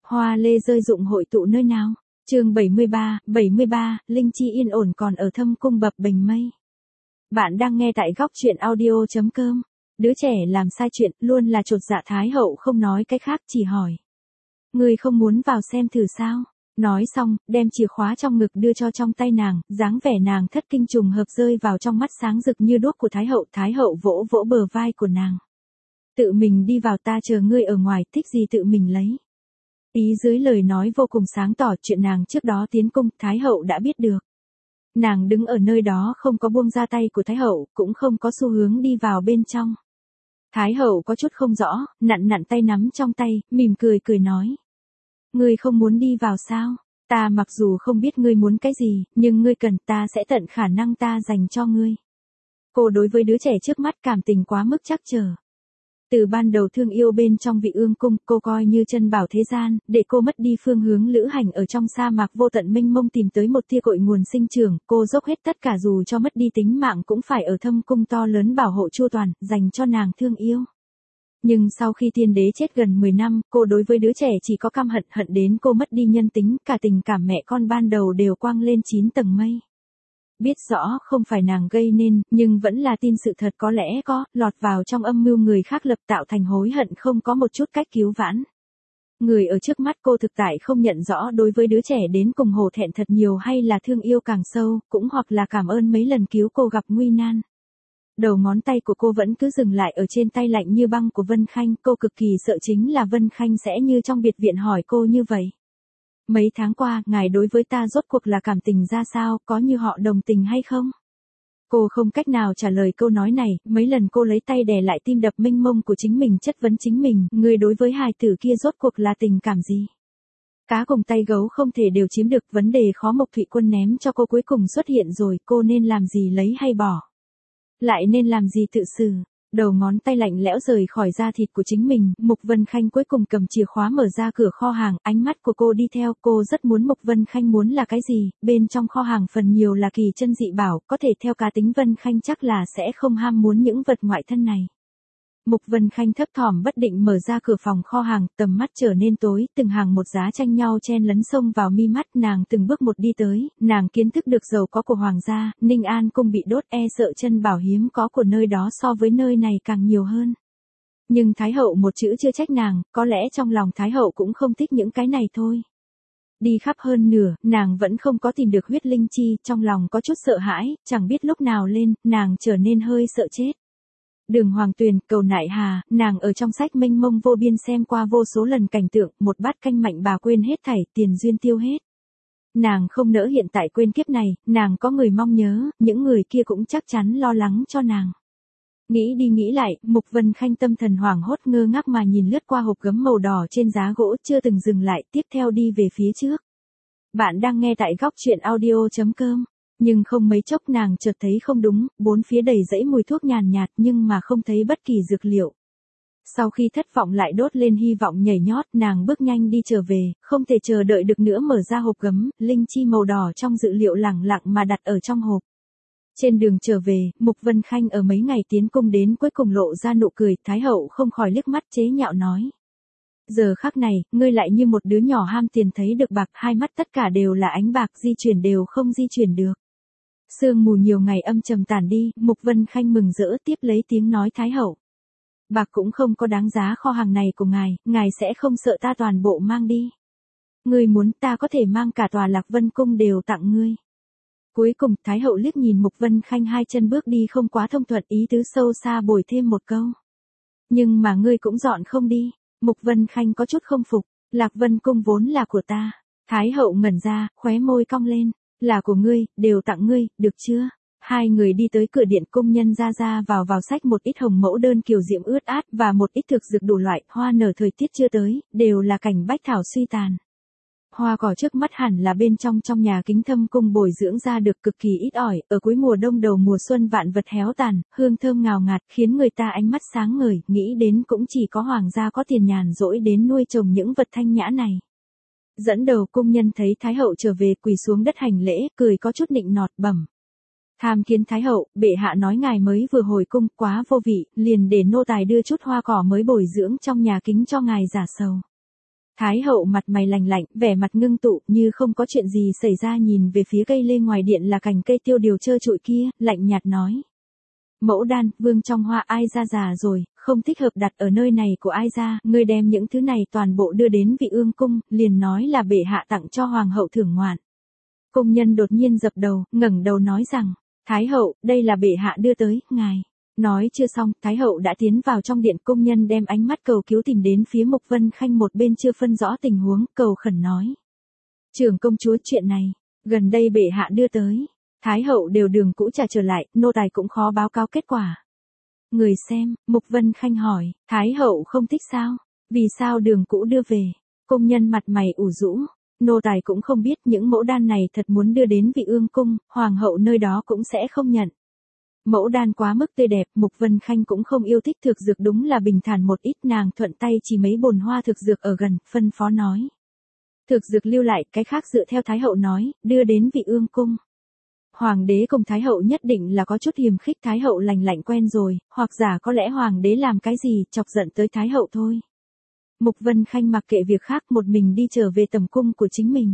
Hoa lê rơi rụng hội tụ nơi nào? Chương 73, Linh Chi yên ổn còn ở thâm cung bập bềnh mây. Bạn đang nghe tại góc truyện audio.com. Đứa trẻ làm sai chuyện luôn là chột dạ. Thái hậu không nói cái khác, chỉ hỏi. Ngươi không muốn vào xem thử sao? Nói xong, đem chìa khóa trong ngực đưa cho trong tay nàng, dáng vẻ nàng thất kinh trùng hợp rơi vào trong mắt sáng rực như đuốc của Thái hậu. Thái hậu vỗ vỗ bờ vai của nàng. Tự mình đi vào, ta chờ ngươi ở ngoài, thích gì tự mình lấy. Ý dưới lời nói vô cùng sáng tỏ, chuyện nàng trước đó tiến cung, Thái hậu đã biết được. Nàng đứng ở nơi đó không có buông ra tay của Thái hậu, cũng không có xu hướng đi vào bên trong. Thái hậu có chút không rõ, nặn tay nắm trong tay, mỉm cười nói. Ngươi không muốn đi vào sao? Ta mặc dù không biết ngươi muốn cái gì, nhưng ngươi cần, ta sẽ tận khả năng ta dành cho ngươi. Cô đối với đứa trẻ trước mắt cảm tình quá mức trắc trở. Từ ban đầu thương yêu bên trong Vị Ương cung, cô coi như chân bảo thế gian, để cô mất đi phương hướng lữ hành ở trong sa mạc vô tận mênh mông tìm tới một tia cội nguồn sinh trưởng, cô dốc hết tất cả dù cho mất đi tính mạng cũng phải ở thâm cung to lớn bảo hộ chu toàn, dành cho nàng thương yêu. Nhưng sau khi tiên đế chết gần 10 năm, cô đối với đứa trẻ chỉ có căm hận đến cô mất đi nhân tính, cả tình cảm mẹ con ban đầu đều quăng lên 9 tầng mây. Biết rõ không phải nàng gây nên, nhưng vẫn là tin sự thật có lẽ có, lọt vào trong âm mưu người khác lập tạo thành hối hận không có một chút cách cứu vãn. Người ở trước mắt cô thực tại không nhận rõ đối với đứa trẻ đến cùng hổ thẹn thật nhiều hay là thương yêu càng sâu, cũng hoặc là cảm ơn mấy lần cứu cô gặp nguy nan. Đầu ngón tay của cô vẫn cứ dừng lại ở trên tay lạnh như băng của Vân Khanh, cô cực kỳ sợ chính là Vân Khanh sẽ như trong biệt viện hỏi cô như vậy. Mấy tháng qua, ngài đối với ta rốt cuộc là cảm tình ra sao, có như họ đồng tình hay không? Cô không cách nào trả lời câu nói này, mấy lần cô lấy tay đè lại tim đập mênh mông của chính mình, chất vấn chính mình, người đối với hài tử kia rốt cuộc là tình cảm gì? Cá cùng tay gấu không thể đều chiếm được, vấn đề khó Mộc Thụy Quân ném cho cô cuối cùng xuất hiện rồi, cô nên làm gì lấy hay bỏ? Lại nên làm gì tự xử? Đầu ngón tay lạnh lẽo rời khỏi da thịt của chính mình, Mục Vân Khanh cuối cùng cầm chìa khóa mở ra cửa kho hàng, ánh mắt của cô đi theo, cô rất muốn Mục Vân Khanh muốn là cái gì, bên trong kho hàng phần nhiều là kỳ chân dị bảo, có thể theo cá tính Vân Khanh chắc là sẽ không ham muốn những vật ngoại thân này. Mục Vân Khanh thấp thỏm bất định mở ra cửa phòng kho hàng, tầm mắt trở nên tối, từng hàng một giá tranh nhau chen lấn xông vào mi mắt, nàng từng bước một đi tới, nàng kiến thức được giàu có của hoàng gia, Ninh An cung bị đốt, e sợ chân bảo hiếm có của nơi đó so với nơi này càng nhiều hơn. Nhưng Thái hậu một chữ chưa trách nàng, có lẽ trong lòng Thái hậu cũng không thích những cái này thôi. Đi khắp hơn nửa, nàng vẫn không có tìm được huyết linh chi, trong lòng có chút sợ hãi, chẳng biết lúc nào lên, nàng trở nên hơi sợ chết. Đường Hoàng Tuyền, cầu nại hà, nàng ở trong sách mênh mông vô biên xem qua vô số lần cảnh tượng, một bát canh mạnh bà quên hết thảy, tiền duyên tiêu hết. Nàng không nỡ hiện tại quên kiếp này, nàng có người mong nhớ, những người kia cũng chắc chắn lo lắng cho nàng. Nghĩ đi nghĩ lại, Mục Vân Khanh tâm thần hoảng hốt ngơ ngác mà nhìn lướt qua hộp gấm màu đỏ trên giá gỗ, chưa từng dừng lại, tiếp theo đi về phía trước. Bạn đang nghe tại góc truyện audio.com. Nhưng không mấy chốc nàng chợt thấy không đúng, bốn phía đầy dãy mùi thuốc nhàn nhạt nhưng mà không thấy bất kỳ dược liệu. Sau khi thất vọng lại đốt lên hy vọng nhảy nhót, nàng bước nhanh đi trở về, không thể chờ đợi được nữa mở ra hộp gấm, linh chi màu đỏ trong dự liệu lẳng lặng mà đặt ở trong hộp. Trên đường trở về, Mục Vân Khanh ở mấy ngày tiến cung đến cuối cùng lộ ra nụ cười, Thái hậu không khỏi liếc mắt chế nhạo nói. Giờ khắc này, ngươi lại như một đứa nhỏ ham tiền thấy được bạc, hai mắt tất cả đều là ánh bạc, di chuyển đều không di chuyển được. Sương mù nhiều ngày âm trầm tản đi, Mục Vân Khanh mừng rỡ tiếp lấy tiếng nói Thái hậu. Bạc cũng không có đáng giá kho hàng này của ngài sẽ không sợ ta toàn bộ mang đi. Ngươi muốn ta có thể mang cả tòa Lạc Vân cung đều tặng ngươi. Cuối cùng, Thái hậu liếc nhìn Mục Vân Khanh hai chân bước đi không quá thông thuận, ý tứ sâu xa bồi thêm một câu. Nhưng mà ngươi cũng dọn không đi. Mục Vân Khanh có chút không phục, Lạc Vân cung vốn là của ta. Thái hậu ngẩn ra, khóe môi cong lên. Là của ngươi, đều tặng ngươi, được chưa? Hai người đi tới cửa điện, cung nhân ra vào xách một ít hồng mẫu đơn kiều diễm ướt át và một ít thực dược đủ loại, hoa nở thời tiết chưa tới, đều là cảnh bách thảo suy tàn. Hoa cỏ trước mắt hẳn là bên trong nhà kính thâm cung bồi dưỡng ra được cực kỳ ít ỏi, ở cuối mùa đông đầu mùa xuân vạn vật héo tàn, hương thơm ngào ngạt khiến người ta ánh mắt sáng ngời, nghĩ đến cũng chỉ có hoàng gia có tiền nhàn rỗi đến nuôi trồng những vật thanh nhã này. Dẫn đầu cung nhân thấy Thái hậu trở về quỳ xuống đất hành lễ, cười có chút nịnh nọt bẩm. Tham kiến Thái hậu, bệ hạ nói ngài mới vừa hồi cung quá vô vị, liền để nô tài đưa chút hoa cỏ mới bồi dưỡng trong nhà kính cho ngài giả sầu. Thái hậu mặt mày lạnh lạnh, vẻ mặt ngưng tụ như không có chuyện gì xảy ra nhìn về phía cây lê ngoài điện là cành cây tiêu điều trơ trụi kia, lạnh nhạt nói. Mẫu đan, vương trong hoa ai ra già rồi, không thích hợp đặt ở nơi này của ai ra, ngươi đem những thứ này toàn bộ đưa đến vị ương cung, liền nói là bệ hạ tặng cho hoàng hậu thưởng ngoạn. Công nhân đột nhiên dập đầu, ngẩng đầu nói rằng, Thái hậu, đây là bệ hạ đưa tới, ngài. Nói chưa xong, Thái hậu đã tiến vào trong điện, công nhân đem ánh mắt cầu cứu tìm đến phía Mục Vân Khanh một bên chưa phân rõ tình huống, cầu khẩn nói. Trưởng công chúa, chuyện này, gần đây bệ hạ đưa tới. Thái hậu đều đường cũ trả trở lại, nô tài cũng khó báo cáo kết quả. Người xem, Mục Vân Khanh hỏi, Thái hậu không thích sao? Vì sao đường cũ đưa về? Công nhân mặt mày ủ rũ. Nô tài cũng không biết, những mẫu đan này thật muốn đưa đến vị ương cung, hoàng hậu nơi đó cũng sẽ không nhận. Mẫu đan quá mức tươi đẹp, Mục Vân Khanh cũng không yêu thích thực dược, đúng là bình thản một ít, nàng thuận tay chỉ mấy bồn hoa thực dược ở gần, phân phó nói. Thực dược lưu lại, cái khác dựa theo Thái hậu nói, đưa đến vị ương cung. Hoàng đế cùng Thái hậu nhất định là có chút hiềm khích, Thái hậu lành lạnh quen rồi, hoặc giả có lẽ hoàng đế làm cái gì, chọc giận tới Thái hậu thôi. Mục Vân Khanh mặc kệ việc khác, một mình đi trở về tầm cung của chính mình.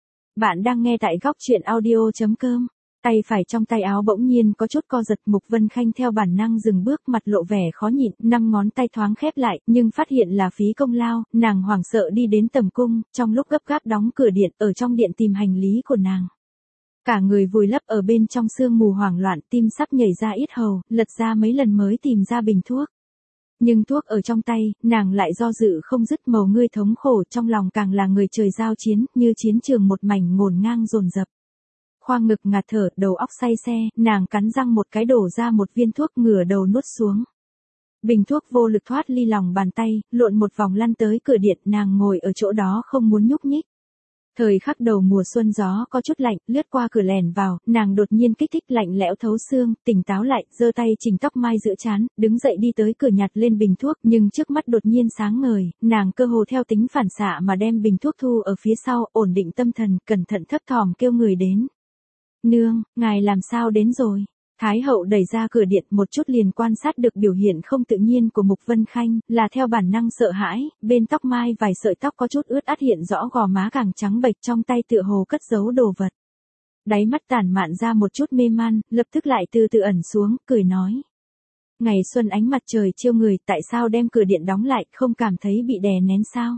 Bạn đang nghe tại góc truyện audio.com. Tay phải trong tay áo bỗng nhiên có chút co giật, Mục Vân Khanh theo bản năng dừng bước, mặt lộ vẻ khó nhịn, 5 ngón tay thoáng khép lại, nhưng phát hiện là phí công lao, nàng hoảng sợ đi đến tầm cung, trong lúc gấp gáp đóng cửa điện, ở trong điện tìm hành lý của nàng. Cả người vùi lấp ở bên trong sương mù hoảng loạn, tim sắp nhảy ra yết hầu, lật ra mấy lần mới tìm ra bình thuốc. Nhưng thuốc ở trong tay, nàng lại do dự không dứt, màu ngươi thống khổ, trong lòng càng là người trời giao chiến, như chiến trường một mảnh ngổn ngang dồn dập. Khoang ngực ngạt thở, đầu óc say xe, nàng cắn răng một cái đổ ra một viên thuốc, ngửa đầu nuốt xuống. Bình thuốc vô lực thoát ly lòng bàn tay, lộn một vòng lăn tới cửa điện, nàng ngồi ở chỗ đó không muốn nhúc nhích. Thời khắc đầu mùa xuân gió có chút lạnh, lướt qua cửa lèn vào, nàng đột nhiên kích thích lạnh lẽo thấu xương, tỉnh táo lại, giơ tay chỉnh tóc mai giữa trán, đứng dậy đi tới cửa nhặt lên bình thuốc, nhưng trước mắt đột nhiên sáng ngời, nàng cơ hồ theo tính phản xạ mà đem bình thuốc thu ở phía sau, ổn định tâm thần, cẩn thận thấp thỏm kêu người đến. Nương, ngài làm sao đến rồi? Thái hậu đẩy ra cửa điện, một chút liền quan sát được biểu hiện không tự nhiên của Mục Vân Khanh, là theo bản năng sợ hãi, bên tóc mai vài sợi tóc có chút ướt át hiện rõ, gò má càng trắng bệch, trong tay tựa hồ cất giấu đồ vật. Đáy mắt tản mạn ra một chút mê man, lập tức lại từ từ ẩn xuống, cười nói. Ngày xuân ánh mặt trời chiêu người, tại sao đem cửa điện đóng lại, không cảm thấy bị đè nén sao?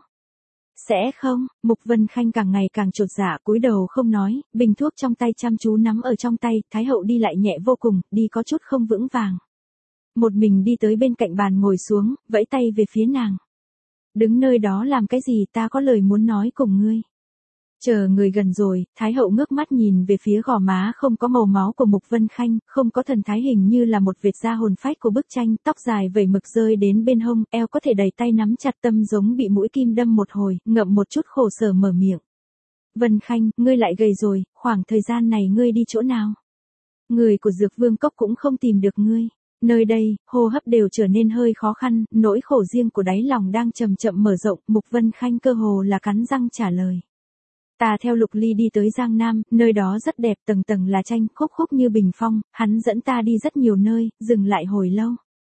Sẽ không, Mục Vân Khanh càng ngày càng chột dạ, cúi đầu không nói, bình thuốc trong tay chăm chú nắm ở trong tay, Thái hậu đi lại nhẹ vô cùng, đi có chút không vững vàng. Một mình đi tới bên cạnh bàn ngồi xuống, vẫy tay về phía nàng. Đứng nơi đó làm cái gì, ta có lời muốn nói cùng ngươi. Chờ người gần rồi, Thái hậu ngước mắt nhìn về phía gò má không có màu máu của Mục Vân Khanh, không có thần thái, hình như là một vệt da hồn phách của bức tranh, tóc dài vẩy mực rơi đến bên hông, eo có thể đầy tay nắm chặt, tâm giống bị mũi kim đâm một hồi, ngậm một chút khổ sở mở miệng. Vân Khanh, ngươi lại gầy rồi, khoảng thời gian này ngươi đi chỗ nào? Người của Dược Vương Cốc cũng không tìm được ngươi. Nơi đây, hô hấp đều trở nên hơi khó khăn, nỗi khổ riêng của đáy lòng đang chậm chậm mở rộng, Mục Vân Khanh cơ hồ là cắn răng trả lời. Ta theo Lục Ly đi tới Giang Nam, nơi đó rất đẹp, tầng tầng là tranh, khúc khúc như bình phong, hắn dẫn ta đi rất nhiều nơi, dừng lại hồi lâu.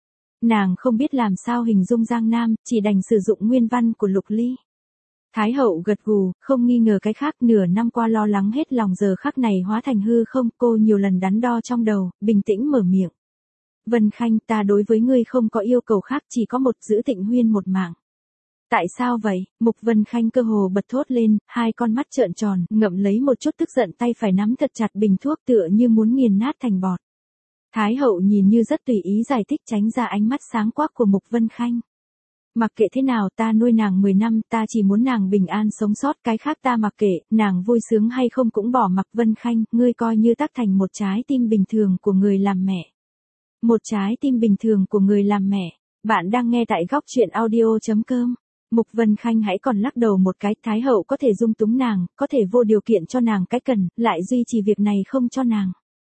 Nàng không biết làm sao hình dung Giang Nam, chỉ đành sử dụng nguyên văn của Lục Ly. Thái hậu gật gù, không nghi ngờ cái khác, nửa năm qua lo lắng hết lòng giờ khắc này hóa thành hư không, cô nhiều lần đắn đo trong đầu, bình tĩnh mở miệng. Vân Khanh, ta đối với ngươi không có yêu cầu khác, chỉ có một, giữ Tịnh Huyên một mạng. Tại sao vậy? Mục Vân Khanh cơ hồ bật thốt lên, hai con mắt trợn tròn, ngậm lấy một chút tức giận, tay phải nắm thật chặt bình thuốc, tựa như muốn nghiền nát thành bọt. Thái hậu nhìn như rất tùy ý giải thích, tránh ra ánh mắt sáng quắc của Mục Vân Khanh. Mặc kệ thế nào, ta nuôi nàng 10 năm, ta chỉ muốn nàng bình an sống sót, cái khác ta mặc kệ, nàng vui sướng hay không cũng bỏ mặc. Vân Khanh, ngươi coi như tác thành một trái tim bình thường của người làm mẹ. Một trái tim bình thường của người làm mẹ. Bạn đang nghe tại góc truyện audio.com. Mục Vân Khanh hãy còn lắc đầu một cái, Thái hậu có thể dung túng nàng, có thể vô điều kiện cho nàng cái cần, lại duy trì việc này không cho nàng.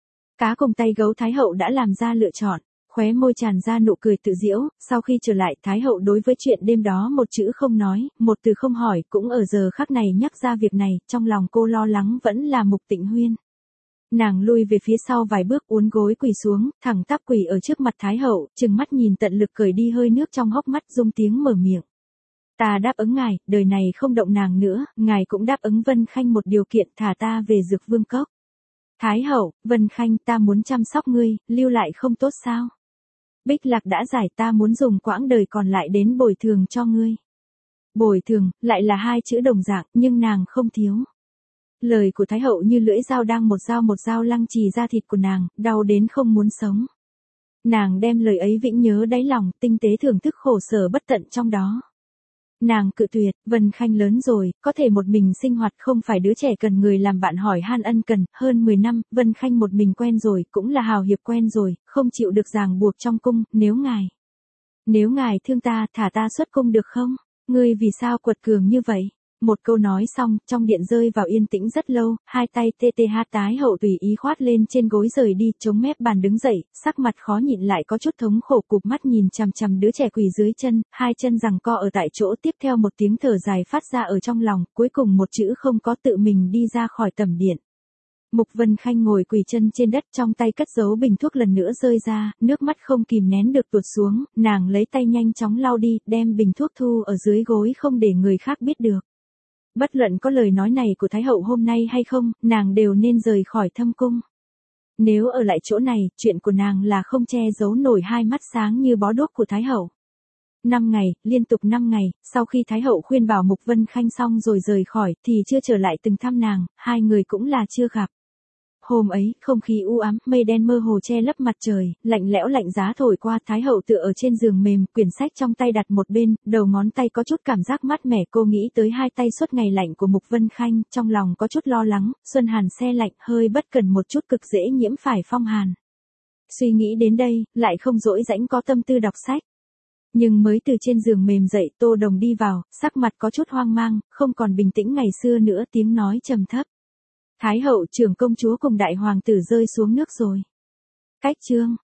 Cá cùng tay gấu, Thái hậu đã làm ra lựa chọn, khóe môi tràn ra nụ cười tự giễu, sau khi trở lại, Thái hậu đối với chuyện đêm đó một chữ không nói, một từ không hỏi, cũng ở giờ khắc này nhắc ra việc này, trong lòng cô lo lắng vẫn là Mục Tịnh Huyên. Nàng lui về phía sau vài bước, uốn gối quỳ xuống, thẳng tắp quỳ ở trước mặt Thái hậu, trừng mắt nhìn tận lực cởi đi hơi nước trong hốc mắt, rung tiếng mở miệng. Ta đáp ứng ngài, đời này không động nàng nữa, ngài cũng đáp ứng Vân Khanh một điều kiện, thả ta về Dược Vương Cốc. Thái hậu, Vân Khanh, ta muốn chăm sóc ngươi, lưu lại không tốt sao? Bích Lạc đã giải, ta muốn dùng quãng đời còn lại đến bồi thường cho ngươi. Bồi thường, lại là hai chữ đồng dạng, nhưng nàng không thiếu. Lời của Thái hậu như lưỡi dao đang một dao lăng trì da thịt của nàng, đau đến không muốn sống. Nàng đem lời ấy vĩnh nhớ đáy lòng, tinh tế thưởng thức khổ sở bất tận trong đó. Nàng cự tuyệt, Vân Khanh lớn rồi, có thể một mình sinh hoạt, không phải đứa trẻ cần người làm bạn hỏi han ân cần, hơn 10 năm, Vân Khanh một mình quen rồi, cũng là hào hiệp quen rồi, không chịu được ràng buộc trong cung, nếu ngài thương ta, thả ta xuất cung được không? Ngươi vì sao quật cường như vậy? Một câu nói xong, trong điện rơi vào yên tĩnh rất lâu, hai tay Thái hậu tùy ý khoát lên trên gối rời đi, chống mép bàn đứng dậy, sắc mặt khó nhịn lại có chút thống khổ, cụp mắt nhìn chằm chằm đứa trẻ quỳ dưới chân, hai chân giằng co ở tại chỗ, tiếp theo một tiếng thở dài phát ra ở trong lòng, cuối cùng một chữ không có, tự mình đi ra khỏi tẩm điện. Mục Vân Khanh ngồi quỳ chân trên đất, trong tay cất giấu bình thuốc lần nữa rơi ra, nước mắt không kìm nén được tuột xuống, nàng lấy tay nhanh chóng lau đi, đem bình thuốc thu ở dưới gối không để người khác biết được. Bất luận có lời nói này của Thái hậu hôm nay hay không, nàng đều nên rời khỏi thâm cung. Nếu ở lại chỗ này, chuyện của nàng là không che giấu nổi hai mắt sáng như bó đuốc của Thái hậu. 5 ngày, liên tục 5 ngày, sau khi Thái hậu khuyên bảo Mục Vân Khanh xong rồi rời khỏi, thì chưa trở lại từng thăm nàng, hai người cũng là chưa gặp. Hôm ấy, không khí u ám, mây đen mơ hồ che lấp mặt trời, lạnh lẽo lạnh giá thổi qua, Thái hậu tựa ở trên giường mềm, quyển sách trong tay đặt một bên, đầu ngón tay có chút cảm giác mát mẻ, cô nghĩ tới hai tay suốt ngày lạnh của Mục Vân Khanh, trong lòng có chút lo lắng, xuân hàn se lạnh, hơi bất cần một chút cực dễ nhiễm phải phong hàn. Suy nghĩ đến đây, lại không dỗi rãnh có tâm tư đọc sách. Nhưng mới từ trên giường mềm dậy, Tô Đồng đi vào, sắc mặt có chút hoang mang, không còn bình tĩnh ngày xưa nữa, tiếng nói trầm thấp. Thái hậu, trưởng công chúa cùng đại hoàng tử rơi xuống nước rồi. Cách chương